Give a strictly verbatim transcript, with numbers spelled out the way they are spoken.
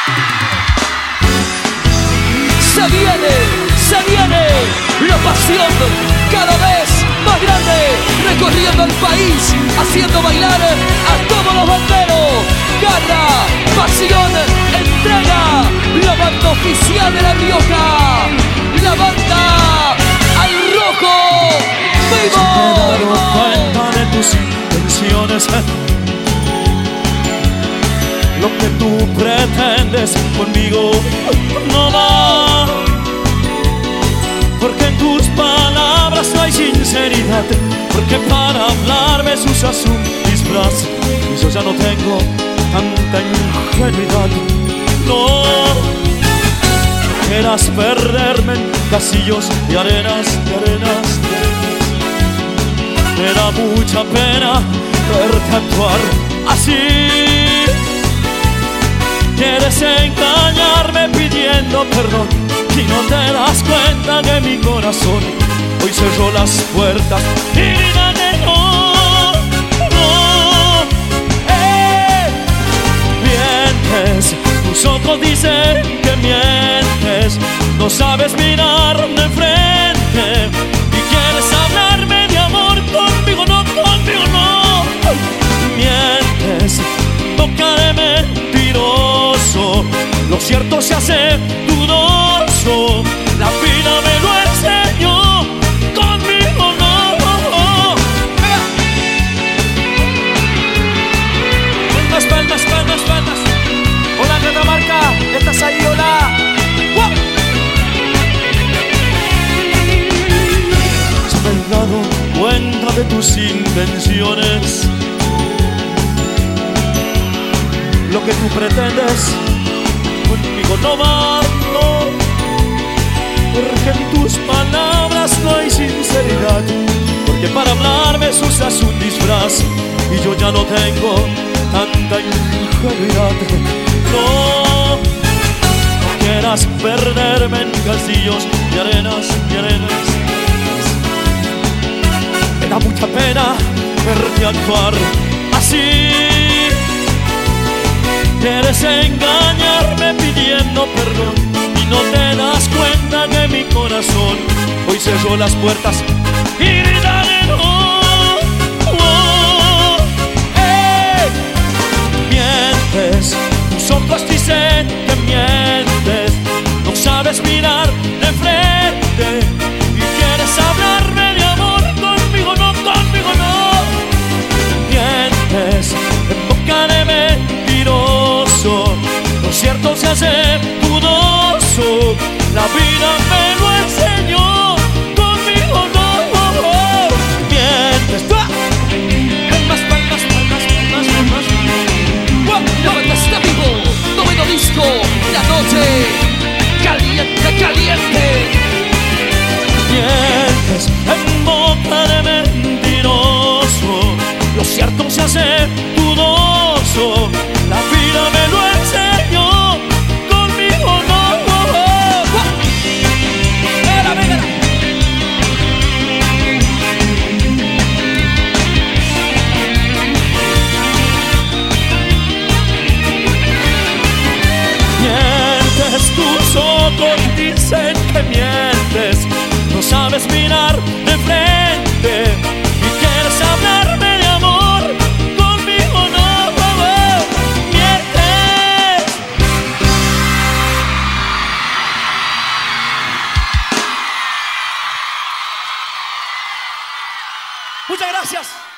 Se viene, se viene la pasión cada vez más grande, recorriendo el país, haciendo bailar a todos los banderos. Garra, pasión, entrega, la banda oficial de La Rioja, la banda Al Rojo. ¡Vivo! Me he dado cuenta de tus intenciones, lo que tú pretendes conmigo no va, porque en tus palabras no hay sinceridad, porque para hablarme usas un disfraz, y yo ya no tengo tanta ingenuidad. No quieras perderme en casillos de arenas, de arenas, de arenas. Me da mucha pena verte actuar así. Quieres engañarme pidiendo perdón y no te das cuenta que mi corazón hoy cerró las puertas y grita que no, no. ¡Eh! Mientes, tus ojos dicen que mientes, no sabes mirarme de frente y quieres hablarme de amor conmigo, no, conmigo no. Mientes, boca de mentiroso, lo cierto se hace dudoso, la vida me lo enseñó, conmigo no. Palmas, palmas, palmas, palmas. Hola Catamarca, ¿estás ahí? Hola. ¡Wow! Se me he dado cuenta de tus intenciones, lo que tú pretendes conmigo no va, no, porque en tus palabras no hay sinceridad, porque para hablarme usas un disfraz y yo ya no tengo tanta ingenuidad. No, no quieras perderme en castillos de arenas, de arenas. Me da mucha pena verte actuar así. Quieres engañarme pidiendo perdón y no te das cuenta que mi corazón hoy cerró las puertas y grita de no. Oh, hey. Mientes, tus ojos dicen que mientes, no sabes mirar de frente y quieres hablarme de amor conmigo, no, conmigo no. Mientes, en boca de mentiroso, lo cierto se hace dudoso, la vida me lo enseñó, conmigo no. Mientes, palmas, palmas, palmas, palmas, palmas. La banda está vivo, noveno disco, la noche caliente, caliente. Mientes en boca de mentiroso, lo cierto se hace dudoso, la vida me lo enseñó, conmigo no. Mira, mira. Mientes, tus ojos dicen que mientes, no sabes mirar de frente y quieres hablarme de amor, conmigo no. Mientes. Muchas gracias.